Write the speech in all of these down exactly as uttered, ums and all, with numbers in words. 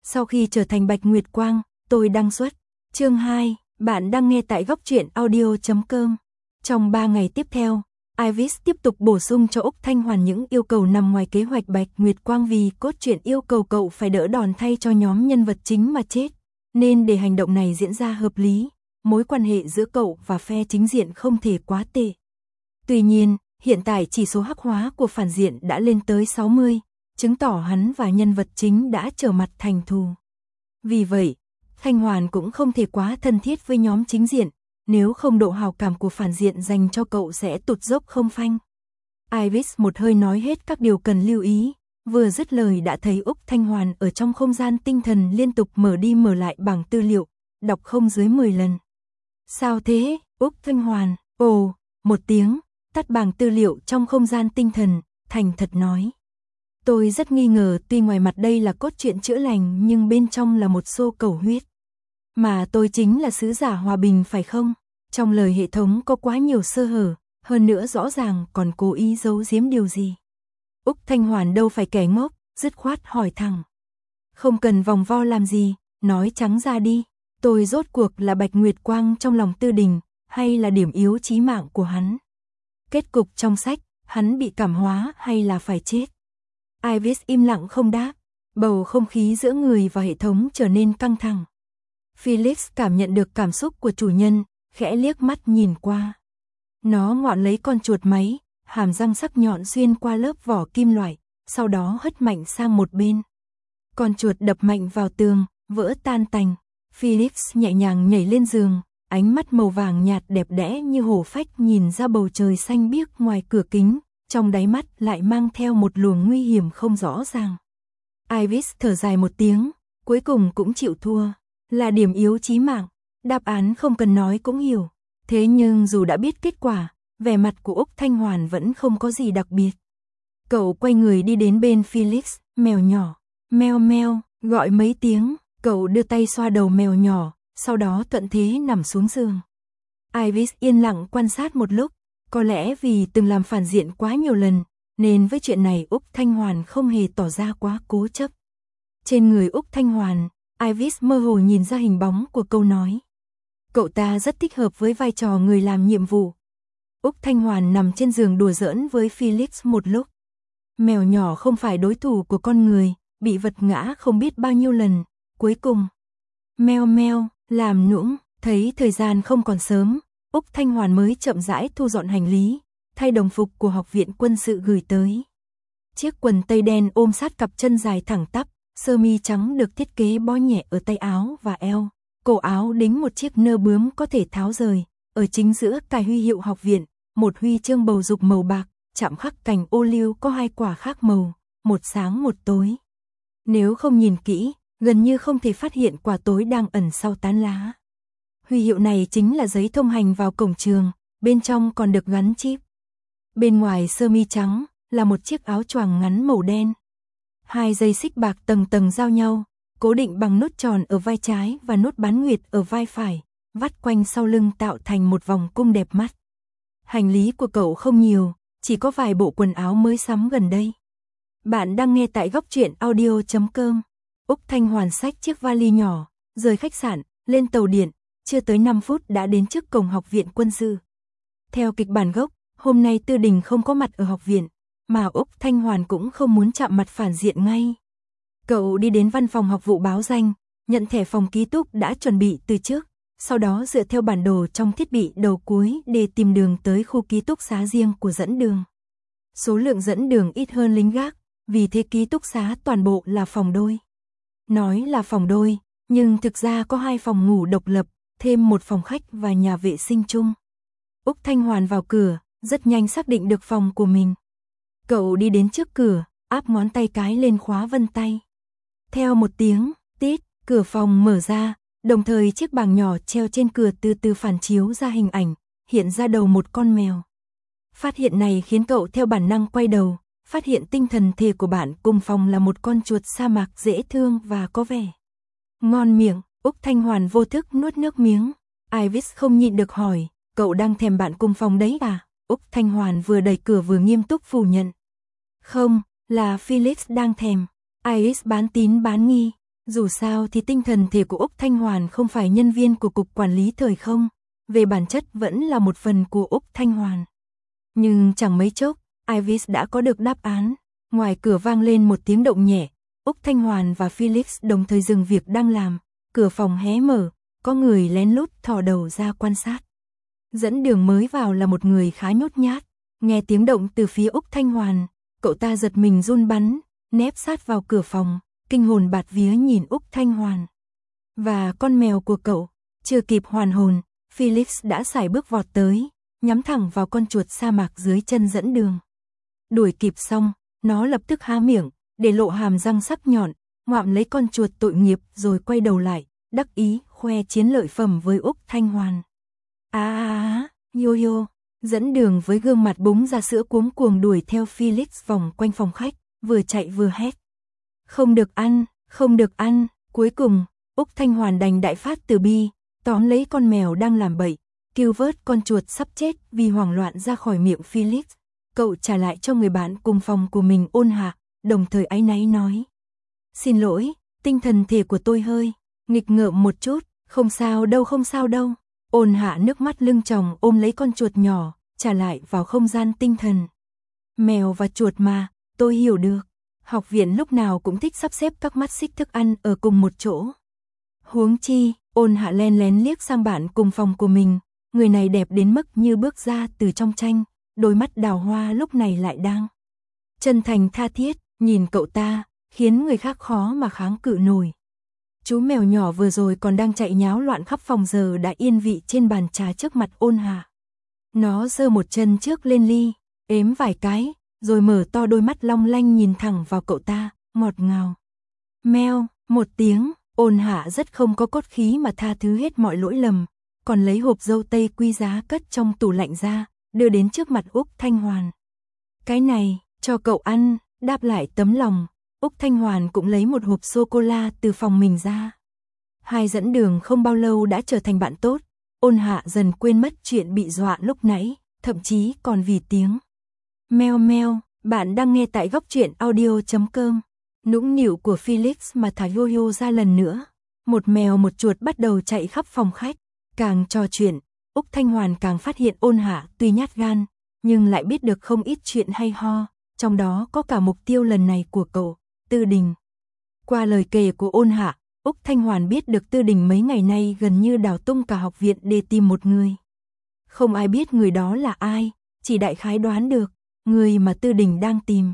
Sau khi trở thành Bạch Nguyệt Quang, tôi đăng xuất. Chương hai, bạn đang nghe tại góc truyện audio chấm com. Trong ba ngày tiếp theo, Iris tiếp tục bổ sung cho Úc Thanh Hoàn những yêu cầu nằm ngoài kế hoạch Bạch Nguyệt Quang vì cốt truyện yêu cầu cậu phải đỡ đòn thay cho nhóm nhân vật chính mà chết. Nên để hành động này diễn ra hợp lý, mối quan hệ giữa cậu và phe chính diện không thể quá tệ. Tuy nhiên, hiện tại chỉ số hắc hóa của phản diện đã lên tới sáu mươi, chứng tỏ hắn và nhân vật chính đã trở mặt thành thù. Vì vậy, Thanh Hoàn cũng không thể quá thân thiết với nhóm chính diện, nếu không độ hào cảm của phản diện dành cho cậu sẽ tụt dốc không phanh. Iris một hơi nói hết các điều cần lưu ý, vừa dứt lời đã thấy Úc Thanh Hoàn ở trong không gian tinh thần liên tục mở đi mở lại bảng tư liệu, đọc không dưới mười lần. Sao thế, Úc Thanh Hoàn? Ồ, một tiếng, tắt bảng tư liệu trong không gian tinh thần, thành thật nói. Tôi rất nghi ngờ tuy ngoài mặt đây là cốt truyện chữa lành nhưng bên trong là một xô cầu huyết. Mà tôi chính là sứ giả hòa bình phải không? Trong lời hệ thống có quá nhiều sơ hở, hơn nữa rõ ràng còn cố ý giấu giếm điều gì. Úc Thanh Hoàn đâu phải kẻ ngốc, dứt khoát hỏi thẳng. Không cần vòng vo làm gì, nói trắng ra đi. Tôi rốt cuộc là Bạch Nguyệt Quang trong lòng Tư Đình, hay là điểm yếu chí mạng của hắn? Kết cục trong sách, hắn bị cảm hóa hay là phải chết? Iris im lặng không đáp, bầu không khí giữa người và hệ thống trở nên căng thẳng. Felix cảm nhận được cảm xúc của chủ nhân, khẽ liếc mắt nhìn qua. Nó ngọn lấy con chuột máy, hàm răng sắc nhọn xuyên qua lớp vỏ kim loại, sau đó hất mạnh sang một bên. Con chuột đập mạnh vào tường, vỡ tan tành. Felix nhẹ nhàng nhảy lên giường, ánh mắt màu vàng nhạt đẹp đẽ như hổ phách nhìn ra bầu trời xanh biếc ngoài cửa kính, trong đáy mắt lại mang theo một luồng nguy hiểm không rõ ràng. Iris thở dài một tiếng, cuối cùng cũng chịu thua. Là điểm yếu chí mạng, đáp án không cần nói cũng hiểu. Thế nhưng dù đã biết kết quả, vẻ mặt của Úc Thanh Hoàn vẫn không có gì đặc biệt. Cậu quay người đi đến bên Felix, mèo nhỏ, meo meo, gọi mấy tiếng, cậu đưa tay xoa đầu mèo nhỏ, sau đó thuận thế nằm xuống giường. Iris yên lặng quan sát một lúc, có lẽ vì từng làm phản diện quá nhiều lần, nên với chuyện này Úc Thanh Hoàn không hề tỏ ra quá cố chấp. Trên người Úc Thanh Hoàn, Iris mơ hồ nhìn ra hình bóng của câu nói. Cậu ta rất thích hợp với vai trò người làm nhiệm vụ. Úc Thanh Hoàn nằm trên giường đùa giỡn với Felix một lúc. Mèo nhỏ không phải đối thủ của con người, bị vật ngã không biết bao nhiêu lần, cuối cùng. Meo meo, làm nũng, thấy thời gian không còn sớm, Úc Thanh Hoàn mới chậm rãi thu dọn hành lý, thay đồng phục của học viện quân sự gửi tới. Chiếc quần tây đen ôm sát cặp chân dài thẳng tắp, sơ mi trắng được thiết kế bó nhẹ ở tay áo và eo, cổ áo đính một chiếc nơ bướm có thể tháo rời, ở chính giữa cài huy hiệu học viện, một huy chương bầu dục màu bạc, chạm khắc cành ô liu có hai quả khác màu, một sáng một tối. Nếu không nhìn kỹ, gần như không thể phát hiện quả tối đang ẩn sau tán lá. Huy hiệu này chính là giấy thông hành vào cổng trường, bên trong còn được gắn chip. Bên ngoài sơ mi trắng là một chiếc áo choàng ngắn màu đen. Hai dây xích bạc tầng tầng giao nhau, cố định bằng nút tròn ở vai trái và nút bán nguyệt ở vai phải, vắt quanh sau lưng tạo thành một vòng cung đẹp mắt. Hành lý của cậu không nhiều, chỉ có vài bộ quần áo mới sắm gần đây. Bạn đang nghe tại góc truyện audio chấm com. Úc Thanh Hoàn xách chiếc vali nhỏ, rời khách sạn, lên tàu điện, chưa tới năm phút đã đến trước cổng học viện quân sự. Theo kịch bản gốc, hôm nay Tư Đình không có mặt ở học viện, mà Úc Thanh Hoàn cũng không muốn chạm mặt phản diện ngay. Cậu đi đến văn phòng học vụ báo danh, nhận thẻ phòng ký túc đã chuẩn bị từ trước, sau đó dựa theo bản đồ trong thiết bị đầu cuối để tìm đường tới khu ký túc xá riêng của dẫn đường. Số lượng dẫn đường ít hơn lính gác, vì thế ký túc xá toàn bộ là phòng đôi. Nói là phòng đôi, nhưng thực ra có hai phòng ngủ độc lập, thêm một phòng khách và nhà vệ sinh chung. Úc Thanh Hoàn vào cửa, rất nhanh xác định được phòng của mình. Cậu đi đến trước cửa, áp ngón tay cái lên khóa vân tay. Theo một tiếng, tít, cửa phòng mở ra, đồng thời chiếc bảng nhỏ treo trên cửa từ từ phản chiếu ra hình ảnh, hiện ra đầu một con mèo. Phát hiện này khiến cậu theo bản năng quay đầu, phát hiện tinh thần thể của bạn cùng phòng là một con chuột sa mạc dễ thương và có vẻ ngon miệng. Úc Thanh Hoàn vô thức nuốt nước miếng. Iris không nhịn được hỏi, cậu đang thèm bạn cùng phòng đấy à? Úc Thanh Hoàn vừa đẩy cửa vừa nghiêm túc phủ nhận. Không, là Felix đang thèm. Iris bán tín bán nghi. Dù sao thì tinh thần thể của Úc Thanh Hoàn không phải nhân viên của Cục Quản lý Thời không, về bản chất vẫn là một phần của Úc Thanh Hoàn. Nhưng chẳng mấy chốc, Iris đã có được đáp án. Ngoài cửa vang lên một tiếng động nhẹ, Úc Thanh Hoàn và Felix đồng thời dừng việc đang làm, cửa phòng hé mở, có người lén lút thò đầu ra quan sát. Dẫn đường mới vào là một người khá nhút nhát, nghe tiếng động từ phía Úc Thanh Hoàn, cậu ta giật mình run bắn, nép sát vào cửa phòng, kinh hồn bạt vía nhìn Úc Thanh Hoàn. Và con mèo của cậu, chưa kịp hoàn hồn, Felix đã sải bước vọt tới, nhắm thẳng vào con chuột sa mạc dưới chân dẫn đường. Đuổi kịp xong, nó lập tức há miệng, để lộ hàm răng sắc nhọn, ngoạm lấy con chuột tội nghiệp rồi quay đầu lại, đắc ý khoe chiến lợi phẩm với Úc Thanh Hoàn. À à à, yo yo, dẫn đường với gương mặt búng ra sữa cuống cuồng đuổi theo Felix vòng quanh phòng khách, vừa chạy vừa hét. Không được ăn, không được ăn, cuối cùng, Úc Thanh Hoàn đành đại phát từ bi, tóm lấy con mèo đang làm bậy, cứu vớt con chuột sắp chết vì hoảng loạn ra khỏi miệng Felix. Cậu trả lại cho người bạn cùng phòng của mình Ôn Hạ, đồng thời áy náy nói. Xin lỗi, tinh thần thể của tôi hơi nghịch ngợm một chút, không sao đâu không sao đâu. Ôn Hạ nước mắt lưng tròng ôm lấy con chuột nhỏ, trả lại vào không gian tinh thần. Mèo và chuột mà, tôi hiểu được. Học viện lúc nào cũng thích sắp xếp các mắt xích thức ăn ở cùng một chỗ. Huống chi, Ôn Hạ len lén liếc sang bạn cùng phòng của mình, người này đẹp đến mức như bước ra từ trong tranh, đôi mắt đào hoa lúc này lại đang chân thành tha thiết, nhìn cậu ta, khiến người khác khó mà kháng cự nổi. Chú mèo nhỏ vừa rồi còn đang chạy nháo loạn khắp phòng giờ đã yên vị trên bàn trà trước mặt Ôn Hạ. Nó giơ một chân trước lên ly, ếm vài cái, rồi mở to đôi mắt long lanh nhìn thẳng vào cậu ta, ngọt ngào. Meo, một tiếng, Ôn Hạ rất không có cốt khí mà tha thứ hết mọi lỗi lầm, còn lấy hộp dâu tây quý giá cất trong tủ lạnh ra, đưa đến trước mặt Úc Thanh Hoàn. Cái này, cho cậu ăn, đáp lại tấm lòng, Úc Thanh Hoàn cũng lấy một hộp sô-cô-la từ phòng mình ra. Hai dẫn đường không bao lâu đã trở thành bạn tốt, Ôn Hạ dần quên mất chuyện bị dọa lúc nãy, thậm chí còn vì tiếng. Meo meo, bạn đang nghe tại góc truyện audio chấm com. Nũng nịu của Felix mà thả yo-yo ra lần nữa. Một mèo một chuột bắt đầu chạy khắp phòng khách, càng trò chuyện, Úc Thanh Hoàn càng phát hiện Ôn Hạ tuy nhát gan, nhưng lại biết được không ít chuyện hay ho, trong đó có cả mục tiêu lần này của cậu, Tư Đình. Qua lời kể của Ôn Hạ, Úc Thanh Hoàn biết được Tư Đình mấy ngày nay gần như đào tung cả học viện để tìm một người. Không ai biết người đó là ai, chỉ đại khái đoán được, người mà Tư Đình đang tìm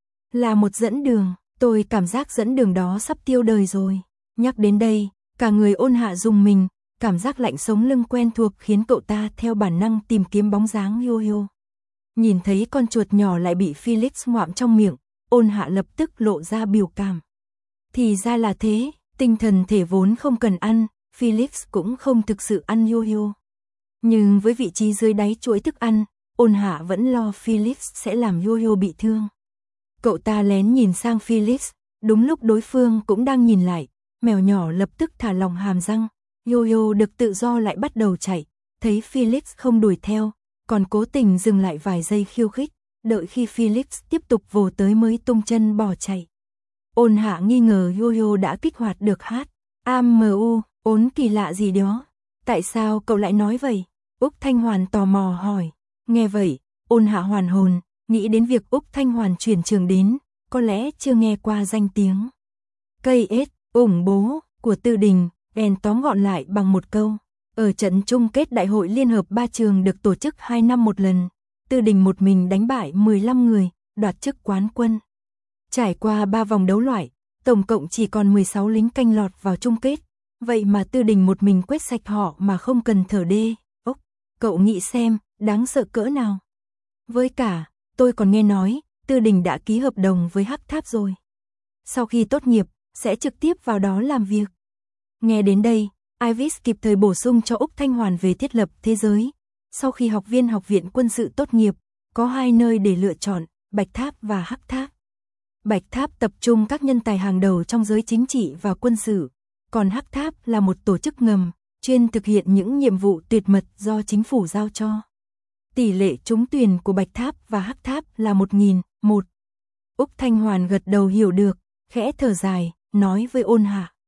là một dẫn đường. Tôi cảm giác dẫn đường đó sắp tiêu đời rồi. Nhắc đến đây, cả người Ôn Hạ rùng mình, cảm giác lạnh sống lưng quen thuộc khiến cậu ta theo bản năng tìm kiếm bóng dáng yo-yo. Nhìn thấy con chuột nhỏ lại bị Felix ngoạm trong miệng, Ôn Hạ lập tức lộ ra biểu cảm. Thì ra là thế, tinh thần thể vốn không cần ăn, Felix cũng không thực sự ăn yo-yo. Nhưng với vị trí dưới đáy chuỗi thức ăn, Ôn Hạ vẫn lo Felix sẽ làm yo-yo bị thương. Cậu ta lén nhìn sang Felix, đúng lúc đối phương cũng đang nhìn lại, mèo nhỏ lập tức thả lỏng hàm răng, yo-yo được tự do lại bắt đầu chạy, thấy Felix không đuổi theo, còn cố tình dừng lại vài giây khiêu khích, đợi khi Felix tiếp tục vồ tới mới tung chân bỏ chạy. Ôn Hạ nghi ngờ yo-yo đã kích hoạt được hát a em u, ốn kỳ lạ gì đó. Tại sao cậu lại nói vậy? Úc Thanh Hoàn tò mò hỏi. Nghe vậy, Ôn Hạ hoàn hồn, nghĩ đến việc Úc Thanh Hoàn chuyển trường đến, có lẽ chưa nghe qua danh tiếng cây ết, ủng bố của Tư Đình, bèn tóm gọn lại bằng một câu. Ở trận chung kết đại hội liên hợp ba trường được tổ chức hai năm một lần, Tư Đình một mình đánh bại mười lăm người, đoạt chức quán quân. Trải qua ba vòng đấu loại, tổng cộng chỉ còn mười sáu lính canh lọt vào chung kết, vậy mà Tư Đình một mình quét sạch họ mà không cần thở đê. Ốc, cậu nghĩ xem, đáng sợ cỡ nào. Với cả, tôi còn nghe nói, Tư Đình đã ký hợp đồng với Hắc Tháp rồi. Sau khi tốt nghiệp, sẽ trực tiếp vào đó làm việc. Nghe đến đây, Iris kịp thời bổ sung cho Úc Thanh Hoàn về thiết lập thế giới. Sau khi học viên học viện quân sự tốt nghiệp, có hai nơi để lựa chọn, Bạch Tháp và Hắc Tháp. Bạch Tháp tập trung các nhân tài hàng đầu trong giới chính trị và quân sự, còn Hắc Tháp là một tổ chức ngầm, chuyên thực hiện những nhiệm vụ tuyệt mật do chính phủ giao cho. Tỷ lệ trúng tuyển của Bạch Tháp và Hắc Tháp là một nghìn một. Úc Thanh Hoàn gật đầu hiểu được, khẽ thở dài, nói với Ôn Hạ.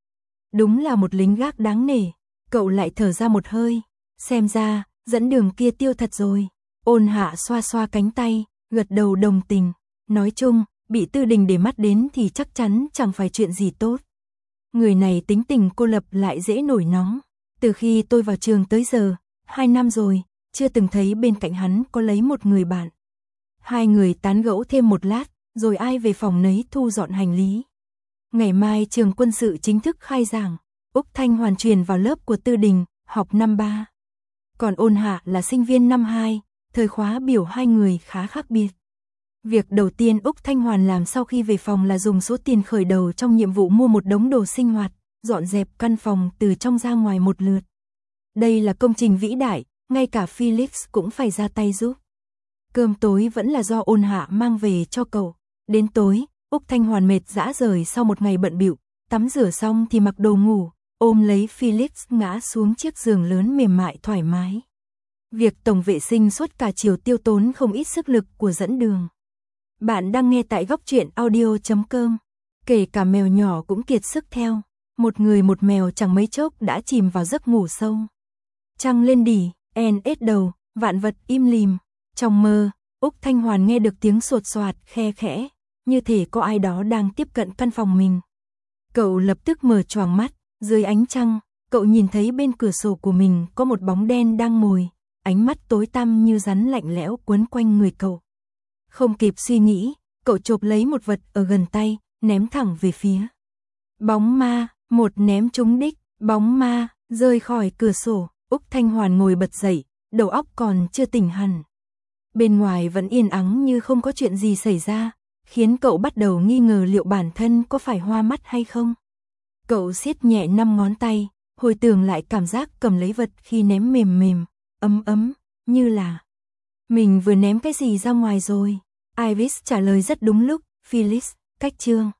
Đúng là một lính gác đáng nể. Cậu lại thở ra một hơi. Xem ra, dẫn đường kia tiêu thật rồi. Ôn Hạ xoa xoa cánh tay, gật đầu đồng tình. Nói chung, bị Tư Đình để mắt đến thì chắc chắn chẳng phải chuyện gì tốt. Người này tính tình cô lập lại dễ nổi nóng. Từ khi tôi vào trường tới giờ, hai năm rồi, chưa từng thấy bên cạnh hắn có lấy một người bạn. Hai người tán gẫu thêm một lát, rồi ai về phòng nấy thu dọn hành lý. Ngày mai trường quân sự chính thức khai giảng, Úc Thanh Hoàn chuyển vào lớp của Tư Đình, học năm ba. Còn Ôn Hạ là sinh viên năm hai, thời khóa biểu hai người khá khác biệt. Việc đầu tiên Úc Thanh Hoàn làm sau khi về phòng là dùng số tiền khởi đầu trong nhiệm vụ mua một đống đồ sinh hoạt, dọn dẹp căn phòng từ trong ra ngoài một lượt. Đây là công trình vĩ đại, ngay cả Felix cũng phải ra tay giúp. Cơm tối vẫn là do Ôn Hạ mang về cho cậu. Đến tối, Úc Thanh Hoàn mệt rã rời sau một ngày bận bịu, tắm rửa xong thì mặc đồ ngủ, ôm lấy Felix ngã xuống chiếc giường lớn mềm mại thoải mái. Việc tổng vệ sinh suốt cả chiều tiêu tốn không ít sức lực của dẫn đường. Bạn đang nghe tại góc truyện audio chấm com. Kể cả mèo nhỏ cũng kiệt sức theo. Một người một mèo chẳng mấy chốc đã chìm vào giấc ngủ sâu. Trăng lên đỉ, en ết đầu, vạn vật im lìm. Trong mơ, Úc Thanh Hoàn nghe được tiếng sột soạt khe khẽ, như thể có ai đó đang tiếp cận căn phòng mình. Cậu lập tức mở choàng mắt, dưới ánh trăng, cậu nhìn thấy bên cửa sổ của mình có một bóng đen đang ngồi, ánh mắt tối tăm như rắn lạnh lẽo quấn quanh người cậu. Không kịp suy nghĩ, cậu chộp lấy một vật ở gần tay, ném thẳng về phía. Bóng ma, một ném trúng đích, bóng ma, rơi khỏi cửa sổ, Úc Thanh Hoàn ngồi bật dậy, đầu óc còn chưa tỉnh hẳn. Bên ngoài vẫn yên ắng như không có chuyện gì xảy ra, khiến cậu bắt đầu nghi ngờ liệu bản thân có phải hoa mắt hay không. Cậu siết nhẹ năm ngón tay, hồi tưởng lại cảm giác cầm lấy vật khi ném mềm mềm, ấm ấm, như là mình vừa ném cái gì ra ngoài rồi. Iris trả lời rất đúng lúc, Felix, cách chương.